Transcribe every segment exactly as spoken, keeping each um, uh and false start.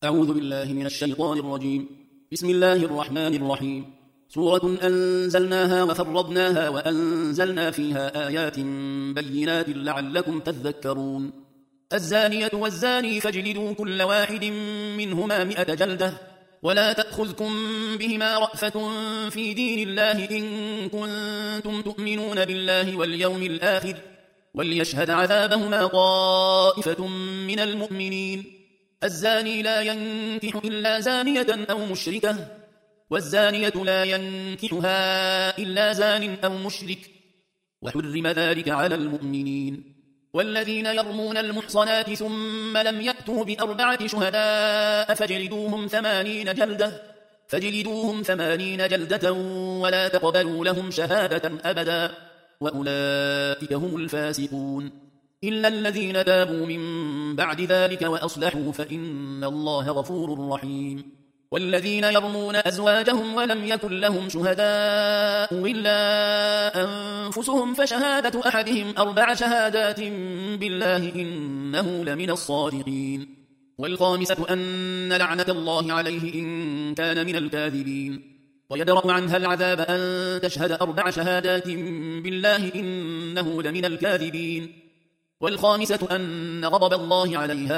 أعوذ بالله من الشيطان الرجيم. بسم الله الرحمن الرحيم. سورة أنزلناها وفرضناها وأنزلنا فيها آيات بينات لعلكم تذكرون. الزانية والزاني فاجلدوا كل واحد منهما مئة جلدة ولا تأخذكم بهما رأفة في دين الله إن كنتم تؤمنون بالله واليوم الآخر وليشهد عذابهما طائفة من المؤمنين. الزاني لا ينكح إلا زانية أو مشركة والزانية لا ينكحها إلا زان أو مشرك وحرم ذلك على المؤمنين. والذين يرمون المحصنات ثم لم يأتوا بأربعة شهداء فاجلدوهم ثمانين جلدة فاجلدوهم ثمانين جلدة ولا تقبلوا لهم شهادة أبدا وأولئك هم الفاسقون إلا الذين تابوا من بعد ذلك وأصلحوا فإن الله غفور رحيم. والذين يرمون أزواجهم ولم يكن لهم شهداء إلا أنفسهم فشهادة أحدهم أربع شهادات بالله إنه لمن الصادقين. والخامسة أن لعنة الله عليه إن كان من الكاذبين. ويدرأ عنها العذاب أن تشهد أربع شهادات بالله إنه لمن الكاذبين. والخامسة أن غضب الله عليها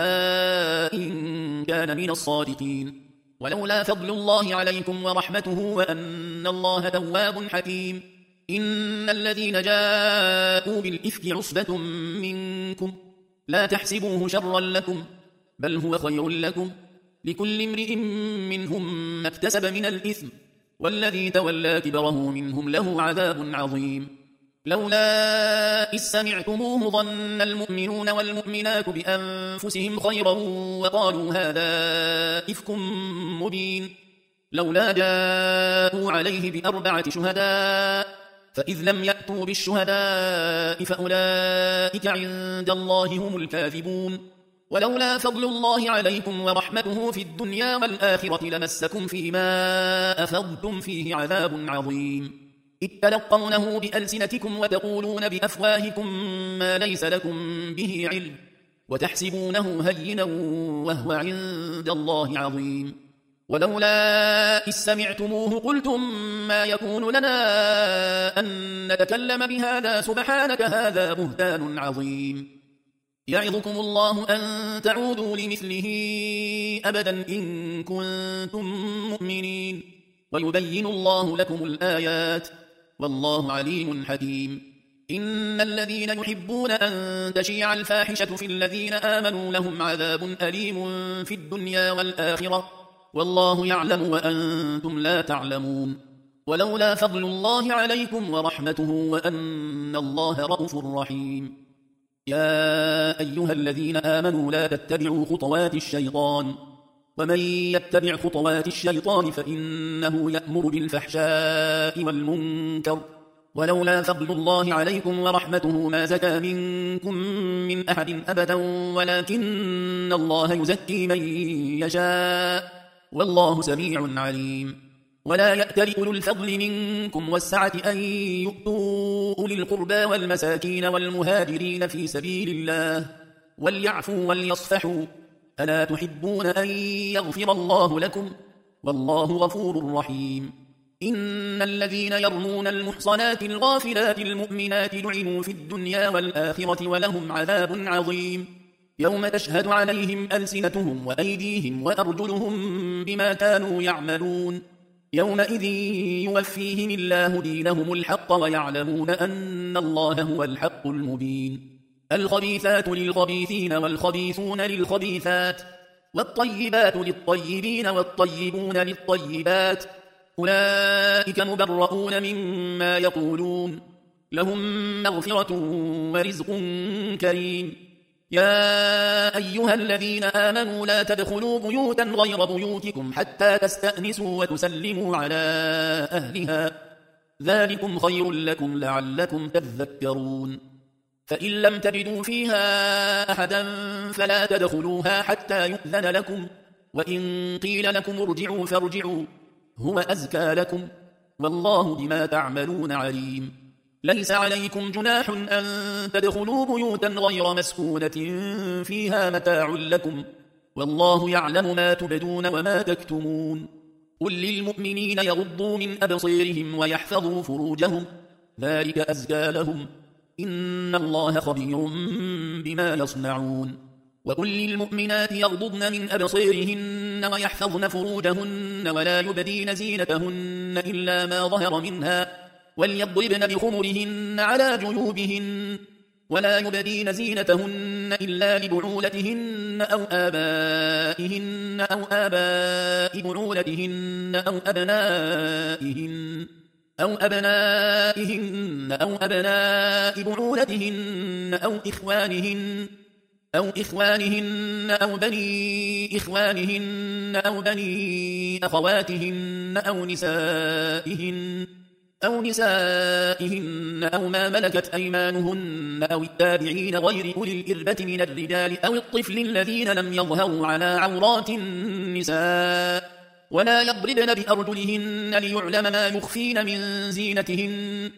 إن كان من الصادقين. ولولا فضل الله عليكم ورحمته وأن الله تواب حكيم. إن الذين جاءوا بالإفك عصبة منكم لا تحسبوه شرا لكم بل هو خير لكم لكل امرئ منهم ما اكتسب من الإثم والذي تولى كبره منهم له عذاب عظيم. لولا إذ سمعتموه ظن المؤمنون والمؤمنات بأنفسهم خيرا وقالوا هذا إفك مبين. لولا جاءوا عليه بأربعة شهداء فإذ لم يأتوا بالشهداء فأولئك عند الله هم الكاذبون. ولولا فضل الله عليكم ورحمته في الدنيا والآخرة لمسكم فيما أفضتم فيه عذاب عظيم. إذ تلقونه بألسنتكم وتقولون بأفواهكم ما ليس لكم به علم وتحسبونه هينا وهو عند الله عظيم. ولولا إذ سمعتموه قلتم ما يكون لنا أن نتكلم بهذا سبحانك هذا بهتان عظيم. يعظكم الله أن تعودوا لمثله أبدا إن كنتم مؤمنين ويبين الله لكم الآيات والله عليم حكيم. إن الذين يحبون أن تشيع الفاحشة في الذين آمنوا لهم عذاب أليم في الدنيا والآخرة والله يعلم وأنتم لا تعلمون. ولولا فضل الله عليكم ورحمته وأن الله رؤوف رحيم. يا أيها الذين آمنوا لا تتبعوا خطوات الشيطان ومن يتبع خطوات الشيطان فإنه يأمر بالفحشاء والمنكر ولولا فضل الله عليكم ورحمته ما زكى منكم من أحد أبدا ولكن الله يزكي من يشاء والله سميع عليم. ولا يأتل أولو الفضل منكم والسعة أن يؤتوا أولي القربى والمساكين والمهاجرين في سبيل الله وليعفوا وليصفحوا ألا تحبون أن يغفر الله لكم والله غفور رحيم. إن الذين يرمون المحصنات الغافلات المؤمنات لعنوا في الدنيا والآخرة ولهم عذاب عظيم. يوم تشهد عليهم ألسنتهم وأيديهم وأرجلهم بما كانوا يعملون يومئذ يوفيهم الله دينهم الحق ويعلمون أن الله هو الحق المبين. الخبيثات للخبيثين والخبيثون للخبيثات والطيبات للطيبين والطيبون للطيبات أولئك مبرؤون مما يقولون لهم مغفرة ورزق كريم. يا أيها الذين آمنوا لا تدخلوا بيوتا غير بيوتكم حتى تستأنسوا وتسلموا على أهلها ذلكم خير لكم لعلكم تذكرون. فإن لم تجدوا فيها أحدا فلا تدخلوها حتى يؤذن لكم وإن قيل لكم ارجعوا فارجعوا هو أزكى لكم والله بما تعملون عليم. ليس عليكم جناح أن تدخلوا بيوتا غير مسكونة فيها متاع لكم والله يعلم ما تبدون وما تكتمون قل للمؤمنين يغضوا من أبصيرهم ويحفظوا فروجهم ذلك أزكى لهم إن الله خبير بما يصنعون وقل للمؤمنات يغضضن من أبصيرهن ويحفظن فروجهن ولا يبدين زينتهن إلا ما ظهر منها وليضربن بخمرهن على جيوبهن ولا يبدين زينتهن إلا لبعولتهن أو آبائهن أو آباء بعولتهن أو أبنائهن أو أبنائهن أو أبناء بعولتهن أو إخوانهن أو إخوانهن أو بني إخوانهن أو بني أخواتهن أو نسائهن أو نسائهن أو ما ملكت أيمانهن أو التابعين غير أولي الإربة من الرجال أو الطفل الذين لم يظهروا على عورات النساء ولا يضربن بأرجلهن ليعلم ما يخفين من زينتهن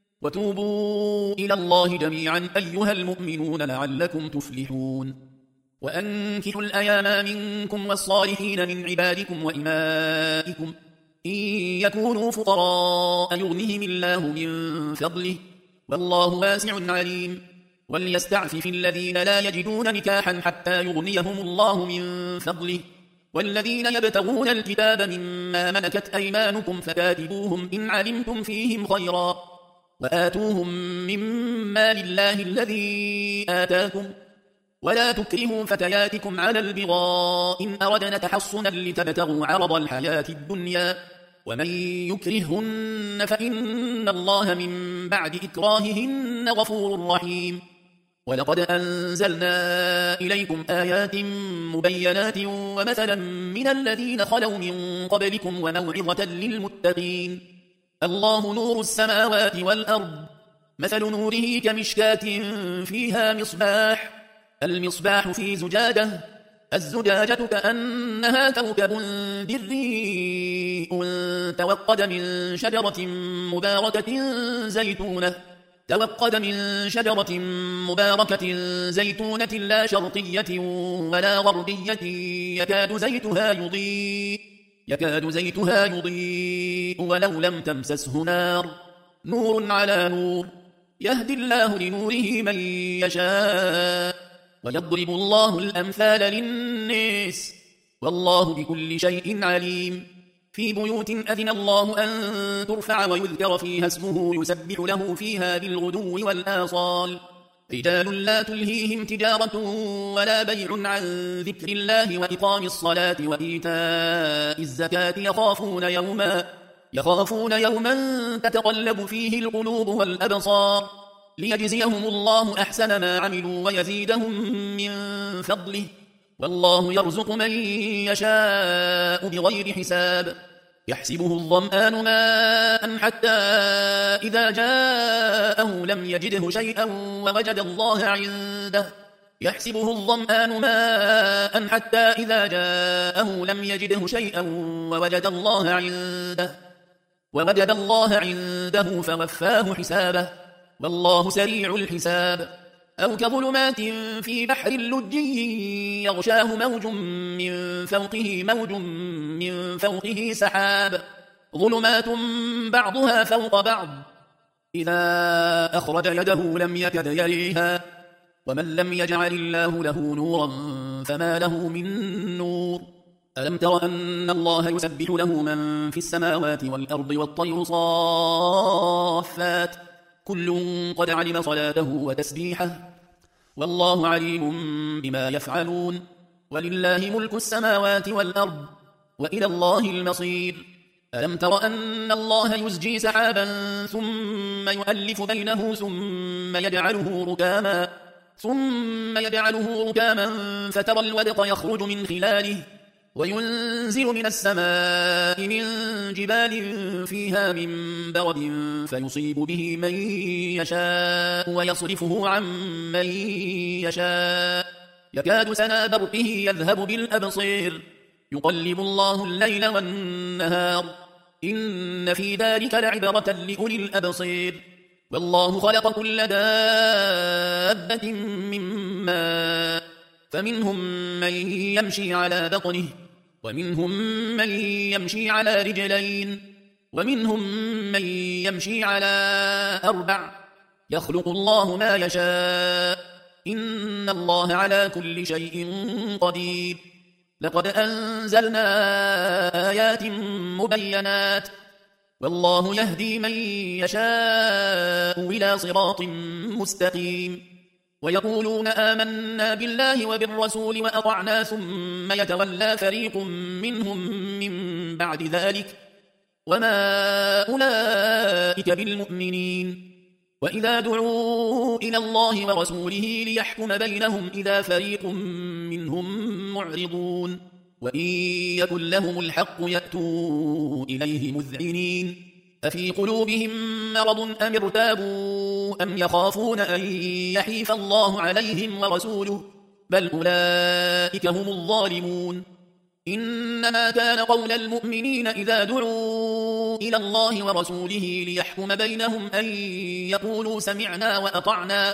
وتوبوا إلى الله جميعا أيها المؤمنون لعلكم تفلحون وأنكحوا الأيام منكم والصالحين من عبادكم وإمائكم إن يكونوا فقراء يغنهم الله من فضله والله واسع عليم وليستعفف الذين لا يجدون نكاحا حتى يغنيهم الله من فضله والذين يبتغون الكتاب مما ملكت أيمانكم فكاتبوهم إن علمتم فيهم خيرا وآتوهم مما لله الذي آتاكم ولا تكرهوا فتياتكم على البغاء إن أردنا تحصنا لتبتغوا عرض الحياة الدنيا ومن يكرههن فإن الله من بعد إكراههن غفور رحيم ولقد أنزلنا إليكم آيات مبينات ومثلا من الذين خلوا من قبلكم وموعظة للمتقين الله نور السماوات والأرض مثل نوره كمشكاة فيها مصباح المصباح في زجاجة الزجاجة كأنها كوكب دري توقد من شجرة مباركة زيتونة توقد من شجرة مباركة زيتونة لا شرقية ولا غربية يكاد زيتها يضيء يكاد زيتها يضيء ولو لم تمسسه نار نور على نور يهدي الله لنوره من يشاء ويضرب الله الأمثال للناس والله بكل شيء عليم في بيوت أذن الله أن ترفع ويذكر فيها اسمه يسبح له فيها بالغدو والآصال رجال لا تلهيهم تجارة ولا بيع عن ذكر الله وإقام الصلاة وإيتاء الزكاة يخافون يوما يخافون يوما تتقلب فيه القلوب والأبصار ليجزيهم الله أحسن ما عملوا ويزيدهم من فضله والله يرزق من يشاء بغير حساب يحسبه الظمآن ماء حتى إذا جاءه لم يجده شيئا ووجد الله عنده يحسبه الظمآن ماء حتى إذا جاءه لم يجده شيئا ووجد الله عنده ووجد الله عنده فوفاه حسابه والله سريع الحساب أو كظلمات في بحر لجي يغشاه موج من فوقه موج من فوقه سحاب ظلمات بعضها فوق بعض إذا أخرج يده لم يكد يريها ومن لم يجعل الله له نورا فما له من نور ألم تر أن الله يسبح له من في السماوات والأرض والطير صافات كل قد علم صلاته وتسبيحه والله عليم بما يفعلون ولله ملك السماوات والأرض وإلى الله المصير ألم تر أن الله يزجي سحابا ثم يؤلف بينه ثم يجعله ركاما ثم يجعله ركاما فترى الودق يخرج من خلاله وينزل من السماء من جبال فيها من برد فيصيب به من يشاء ويصرفه عن من يشاء يكاد سنا برقه يذهب بالأبصير يقلب الله الليل والنهار إن في ذلك لعبرة لأولي الأبصير والله خلق كل دابة من ماء فمنهم من يمشي على بطنه ومنهم من يمشي على رجلين ومنهم من يمشي على أربع يخلق الله ما يشاء إن الله على كل شيء قدير لقد أنزلنا آيات مبينات والله يهدي من يشاء إلى صراط مستقيم ويقولون آمنا بالله وبالرسول وأطعنا ثم يتولى فريق منهم من بعد ذلك وما أولئك بالمؤمنين وإذا دعوا إلى الله ورسوله ليحكم بينهم إذا فريق منهم معرضون وإن يكن لهم الحق يأتوا إليه مذعنين أفي قلوبهم مرض أم ارتابوا أم يخافون أن يحيف الله عليهم ورسوله بل أولئك هم الظالمون إنما كان قول المؤمنين إذا دعوا إلى الله ورسوله ليحكم بينهم أن يقولوا سمعنا وأطعنا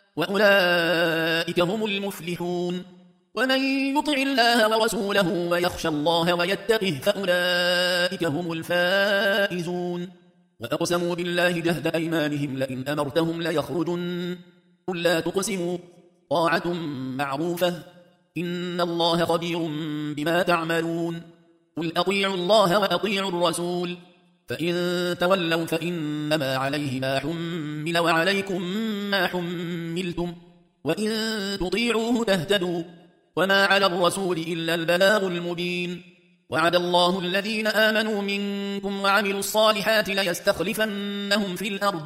وأولئك هم المفلحون ومن يطع الله ورسوله ويخشى الله ويتقه فأولئك هم الفائزون وأقسموا بالله جهد أيمانهم لئن أمرتهم ليخرجن قل لا تقسموا طاعة معروفة إن الله خبير بما تعملون قل أطيعوا الله وأطيعوا الرسول فإن تولوا فإنما عليه ما حمل وعليكم ما حملتم وإن تطيعوه تهتدوا وما على الرسول إلا البلاغ المبين وعد الله الذين آمنوا منكم وعملوا الصالحات ليستخلفنهم في الأرض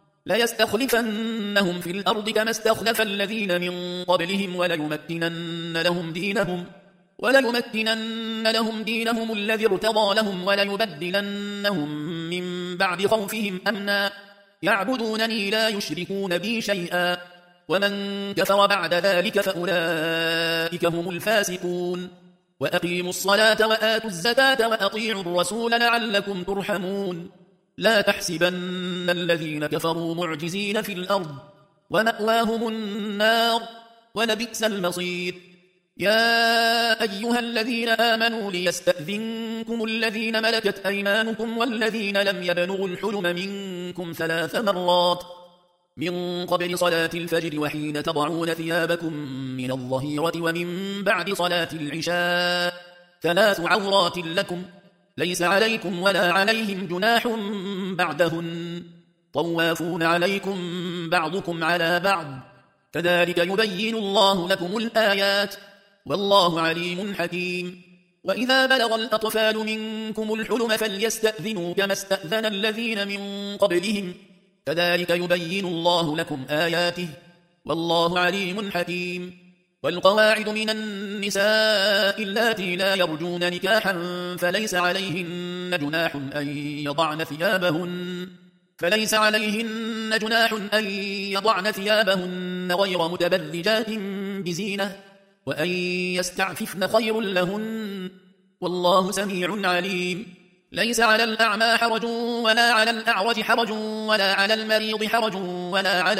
ليستخلفنهم في الأرض كما استخلف الذين من قبلهم وليمكنن لهم دينهم وليمكنن لهم دينهم الذي ارتضى لهم وليبدلنهم من بعد خوفهم أمنا يعبدونني لا يشركون بي شيئا ومن كفر بعد ذلك فأولئك هم الفاسقون وأقيموا الصلاة وآتوا الزكاة وأطيعوا الرسول لعلكم ترحمون لا تحسبن الذين كفروا معجزين في الأرض ومأواهم النار ولبئس المصير يا أيها الذين آمنوا ليستأذنكم الذين ملكت أيمانكم والذين لم يبلغوا الحلم منكم ثلاث مرات من قبل صلاة الفجر وحين تضعون ثيابكم من الظهيرة ومن بعد صلاة العشاء ثلاث عورات لكم ليس عليكم ولا عليهم جناح بعدهن طوافون عليكم بعضكم على بعض كذلك يبين الله لكم الآيات والله عليم حكيم وإذا بلغ الأطفال منكم الحلم فليستأذنوا كما استأذن الذين من قبلهم كذلك يبين الله لكم آياته والله عليم حكيم والقواعد من النساء اللاتي لا يرجون نكاحا فليس عليهن جناح أن يضعن ثيابهن فليس عليهن جناح أن يضعن ثيابهن غير متبرجات بزينة وأن يستعففن خير لهن والله سميع عليم ليس على الأعمى حرج ولا على الأعرج حرج ولا على المريض حرج ولا على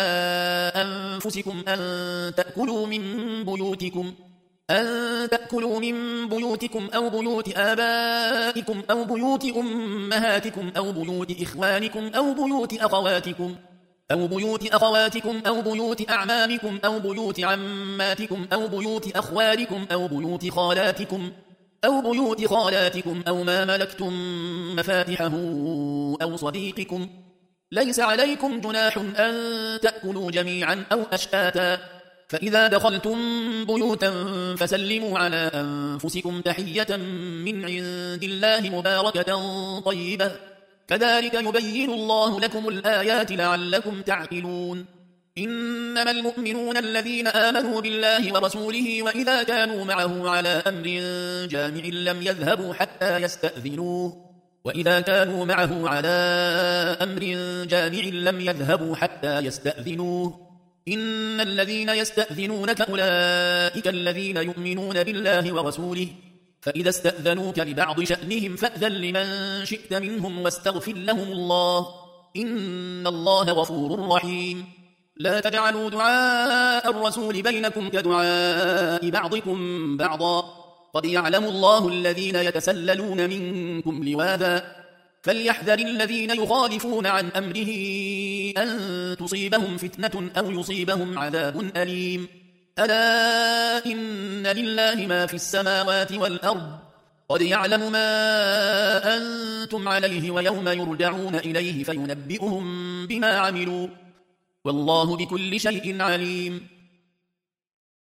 أنفسكم أن تأكلوا من بيوتكم أن تأكلوا من بيوتكم أو بيوت آبائكم أو بيوت أمهاتكم أو بيوت إخوانكم أو بيوت أخواتكم أو بيوت أخواتكم أو بيوت أعمامكم أو بيوت عماتكم أو بيوت أخوالكم أو بيوت خالاتكم أو بيوت خالاتكم أو ما ملكتم مفاتحه أو صديقكم ليس عليكم جناح أن تأكلوا جميعا أو أشتاتا فإذا دخلتم بيوتا فسلموا على أنفسكم تحية من عند الله مباركة طيبة كذلك يبين الله لكم الآيات لعلكم تعقلون إنما المؤمنون الذين آمنوا بالله ورسوله وإذا كانوا معه على أمر جامع لم يذهبوا حتى يستأذنوه وإذا كانوا معه على أمر جامع لم يذهبوا حتى يستأذنوه إن الذين يستأذنونك أولئك الذين يؤمنون بالله ورسوله فإذا استأذنوك لبعض شأنهم فأذن لمن شئت منهم واستغفر لهم الله إن الله غفور رحيم لا تجعلوا دعاء الرسول بينكم كدعاء بعضكم بعضا قد يعلم الله الذين يتسللون منكم لواذا فليحذر الذين يخالفون عن أمره أن تصيبهم فتنة أو يصيبهم عذاب أليم ألا إن لله ما في السماوات والأرض قد يعلم ما أنتم عليه ويوم يرجعون إليه فينبئهم بما عملوا والله بكل شيء عليم